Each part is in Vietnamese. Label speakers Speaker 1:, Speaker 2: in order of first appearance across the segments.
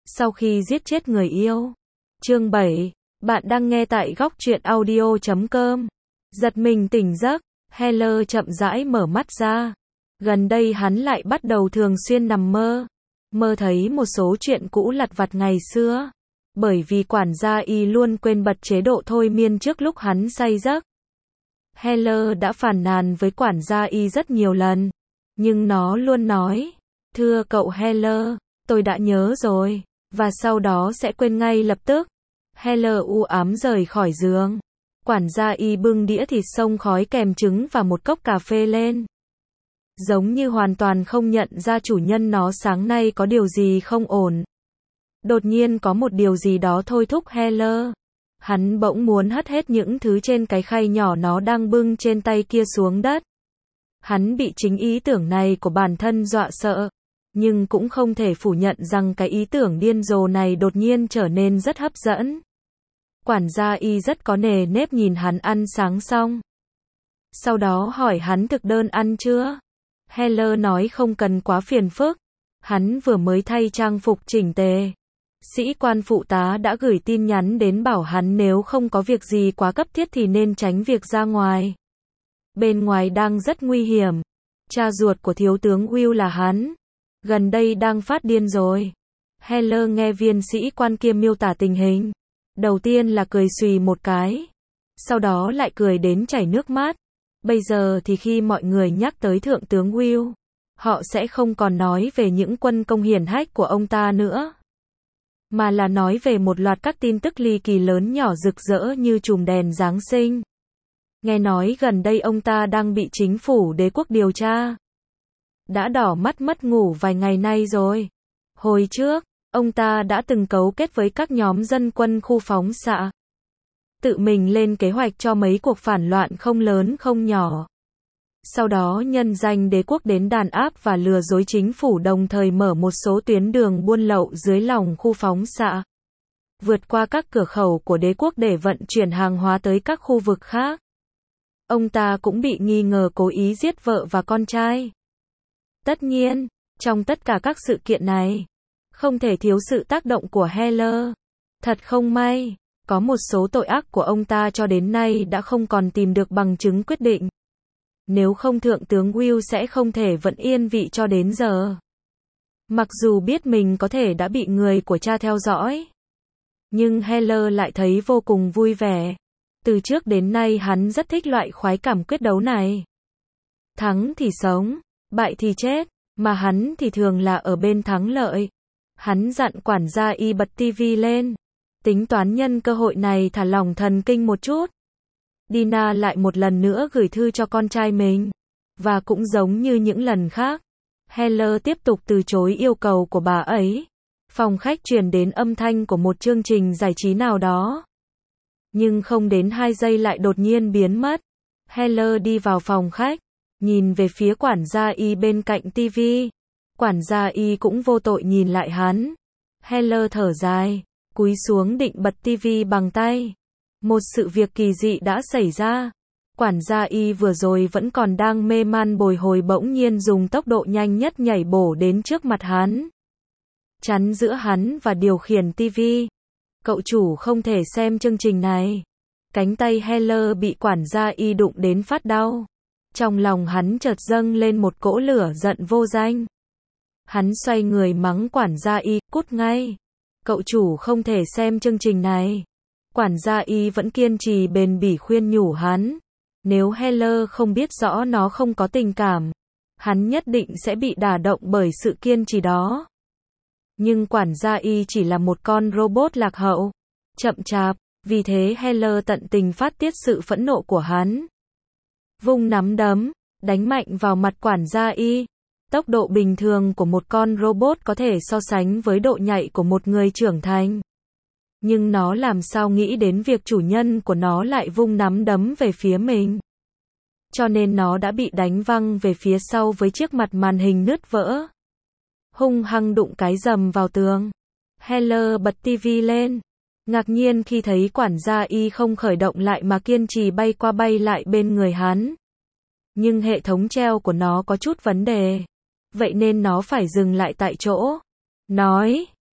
Speaker 1: Sau khi giết chết người yêu. Chương 7. Bạn đang nghe tại góc truyện audio.com. Giật mình tỉnh giấc, Heller chậm rãi mở mắt ra. Gần đây hắn lại bắt đầu thường xuyên nằm mơ. Mơ thấy một số chuyện cũ lặt vặt ngày xưa. Bởi vì quản gia y luôn quên bật chế độ thôi miên trước lúc hắn say giấc. Heller đã phàn nàn với quản gia y rất nhiều lần. Nhưng nó luôn nói, thưa cậu Heller, tôi đã nhớ rồi. Và sau đó sẽ quên ngay lập tức. Heller u ám rời khỏi giường. Quản gia y bưng đĩa thịt xông khói kèm trứng và một cốc cà phê lên. Giống như hoàn toàn không nhận ra chủ nhân nó sáng nay có điều gì không ổn. Đột nhiên có một điều gì đó thôi thúc Heller. Hắn bỗng muốn hất hết những thứ trên cái khay nhỏ nó đang bưng trên tay kia xuống đất. Hắn bị chính ý tưởng này của bản thân dọa sợ. Nhưng cũng không thể phủ nhận rằng cái ý tưởng điên rồ này đột nhiên trở nên rất hấp dẫn. Quản gia y rất có nề nếp nhìn hắn ăn sáng xong. Sau đó hỏi hắn thực đơn ăn chưa? Heller nói không cần quá phiền phức. Hắn vừa mới thay trang phục chỉnh tề. Sĩ quan phụ tá đã gửi tin nhắn đến bảo hắn nếu không có việc gì quá cấp thiết thì nên tránh việc ra ngoài. Bên ngoài đang rất nguy hiểm. Cha ruột của thiếu tướng Will là hắn. Gần đây đang phát điên rồi. Heller nghe viên sĩ quan kia miêu tả tình hình. Đầu tiên là cười xùy một cái. Sau đó lại cười đến chảy nước mắt. Bây giờ thì khi mọi người nhắc tới thượng tướng Will, họ sẽ không còn nói về những quân công hiển hách của ông ta nữa. Mà là nói về một loạt các tin tức ly kỳ lớn nhỏ rực rỡ như chùm đèn Giáng sinh. Nghe nói gần đây ông ta đang bị chính phủ đế quốc điều tra. Đã đỏ mắt mất ngủ vài ngày nay rồi. Hồi trước, ông ta đã từng cấu kết với các nhóm dân quân khu phóng xạ. Tự mình lên kế hoạch cho mấy cuộc phản loạn không lớn không nhỏ. Sau đó nhân danh đế quốc đến đàn áp và lừa dối chính phủ đồng thời mở một số tuyến đường buôn lậu dưới lòng khu phóng xạ. Vượt qua các cửa khẩu của đế quốc để vận chuyển hàng hóa tới các khu vực khác. Ông ta cũng bị nghi ngờ cố ý giết vợ và con trai. Tất nhiên, trong tất cả các sự kiện này, không thể thiếu sự tác động của Heller. Thật không may, có một số tội ác của ông ta cho đến nay đã không còn tìm được bằng chứng quyết định. Nếu không thượng tướng Will sẽ không thể vẫn yên vị cho đến giờ. Mặc dù biết mình có thể đã bị người của cha theo dõi. Nhưng Heller lại thấy vô cùng vui vẻ. Từ trước đến nay hắn rất thích loại khoái cảm quyết đấu này. Thắng thì sống, bại thì chết, mà hắn thì thường là ở bên thắng lợi. Hắn dặn quản gia y bật tivi lên. Tính toán nhân cơ hội này thả lỏng thần kinh một chút. Dina lại một lần nữa gửi thư cho con trai mình. Và cũng giống như những lần khác, Heller tiếp tục từ chối yêu cầu của bà ấy. Phòng khách truyền đến âm thanh của một chương trình giải trí nào đó. Nhưng không đến 2 giây lại đột nhiên biến mất. Heller đi vào phòng khách, nhìn về phía quản gia y bên cạnh tivi. Quản gia y cũng vô tội nhìn lại hắn. Heller thở dài, cúi xuống định bật tivi bằng tay. Một sự việc kỳ dị đã xảy ra. Quản gia y vừa rồi vẫn còn đang mê man bồi hồi bỗng nhiên dùng tốc độ nhanh nhất nhảy bổ đến trước mặt hắn. Chắn giữa hắn và điều khiển tivi. Cậu chủ không thể xem chương trình này. Cánh tay Heller bị quản gia y đụng đến phát đau. Trong lòng hắn chợt dâng lên một cỗ lửa giận vô danh. Hắn xoay người mắng quản gia y, cút ngay. Cậu chủ không thể xem chương trình này. Quản gia y vẫn kiên trì bền bỉ khuyên nhủ hắn. Nếu Heller không biết rõ nó không có tình cảm, hắn nhất định sẽ bị đả động bởi sự kiên trì đó. Nhưng quản gia y chỉ là một con robot lạc hậu, chậm chạp, vì thế Heller tận tình phát tiết sự phẫn nộ của hắn. Vung nắm đấm, đánh mạnh vào mặt quản gia y. Tốc độ bình thường của một con robot có thể so sánh với độ nhạy của một người trưởng thành. Nhưng nó làm sao nghĩ đến việc chủ nhân của nó lại vung nắm đấm về phía mình. Cho nên nó đã bị đánh văng về phía sau với chiếc mặt màn hình nứt vỡ. Hung hăng đụng cái rầm vào tường. Heller bật tivi lên. Ngạc nhiên khi thấy quản gia y không khởi động lại mà kiên trì bay qua bay lại bên người hắn. Nhưng hệ thống treo của nó có chút vấn đề. Vậy nên nó phải dừng lại tại chỗ. Nói,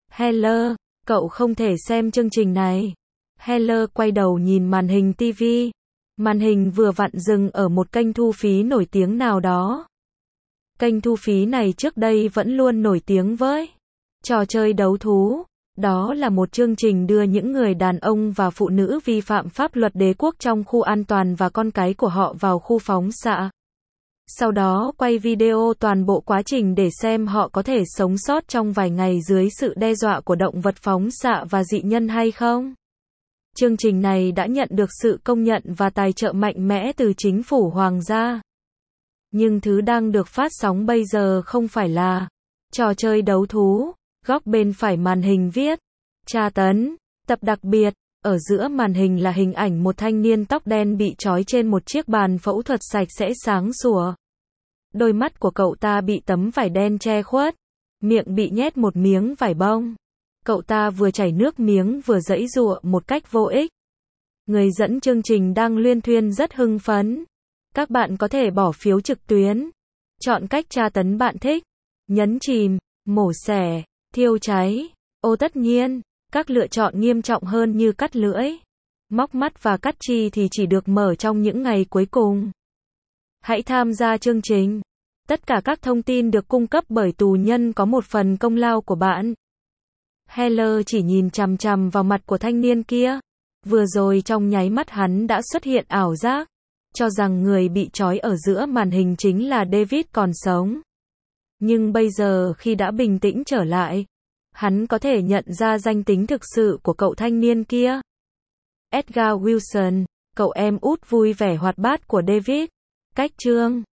Speaker 1: Heller, cậu không thể xem chương trình này. Heller quay đầu nhìn màn hình TV. Màn hình vừa vặn dừng ở một kênh thu phí nổi tiếng nào đó. Kênh thu phí này trước đây vẫn luôn nổi tiếng với trò chơi đấu thú. Đó là một chương trình đưa những người đàn ông và phụ nữ vi phạm pháp luật đế quốc trong khu an toàn và con cái của họ vào khu phóng xạ. Sau đó quay video toàn bộ quá trình để xem họ có thể sống sót trong vài ngày dưới sự đe dọa của động vật phóng xạ và dị nhân hay không. Chương trình này đã nhận được sự công nhận và tài trợ mạnh mẽ từ chính phủ hoàng gia. Nhưng thứ đang được phát sóng bây giờ không phải là trò chơi đấu thú. Góc bên phải màn hình viết tra tấn. Tập đặc biệt. Ở giữa màn hình là hình ảnh một thanh niên tóc đen bị trói trên một chiếc bàn phẫu thuật sạch sẽ sáng sủa. Đôi mắt của cậu ta bị tấm vải đen che khuất. Miệng bị nhét một miếng vải bông. Cậu ta vừa chảy nước miếng vừa giãy giụa một cách vô ích. Người dẫn chương trình đang luyên thuyên rất hưng phấn. Các bạn có thể bỏ phiếu trực tuyến. Chọn cách tra tấn bạn thích. Nhấn chìm, mổ xẻ, thiêu cháy. Tất nhiên, các lựa chọn nghiêm trọng hơn như cắt lưỡi, móc mắt và cắt chi thì chỉ được mở trong những ngày cuối cùng. Hãy tham gia chương trình. Tất cả các thông tin được cung cấp bởi tù nhân có một phần công lao của bạn. Heller chỉ nhìn chằm chằm vào mặt của thanh niên kia. Vừa rồi trong nháy mắt hắn đã xuất hiện ảo giác, cho rằng người bị trói ở giữa màn hình chính là David còn sống. Nhưng bây giờ khi đã bình tĩnh trở lại, hắn có thể nhận ra danh tính thực sự của cậu thanh niên kia. Edgar Wilson, cậu em út vui vẻ hoạt bát của David. Cách chương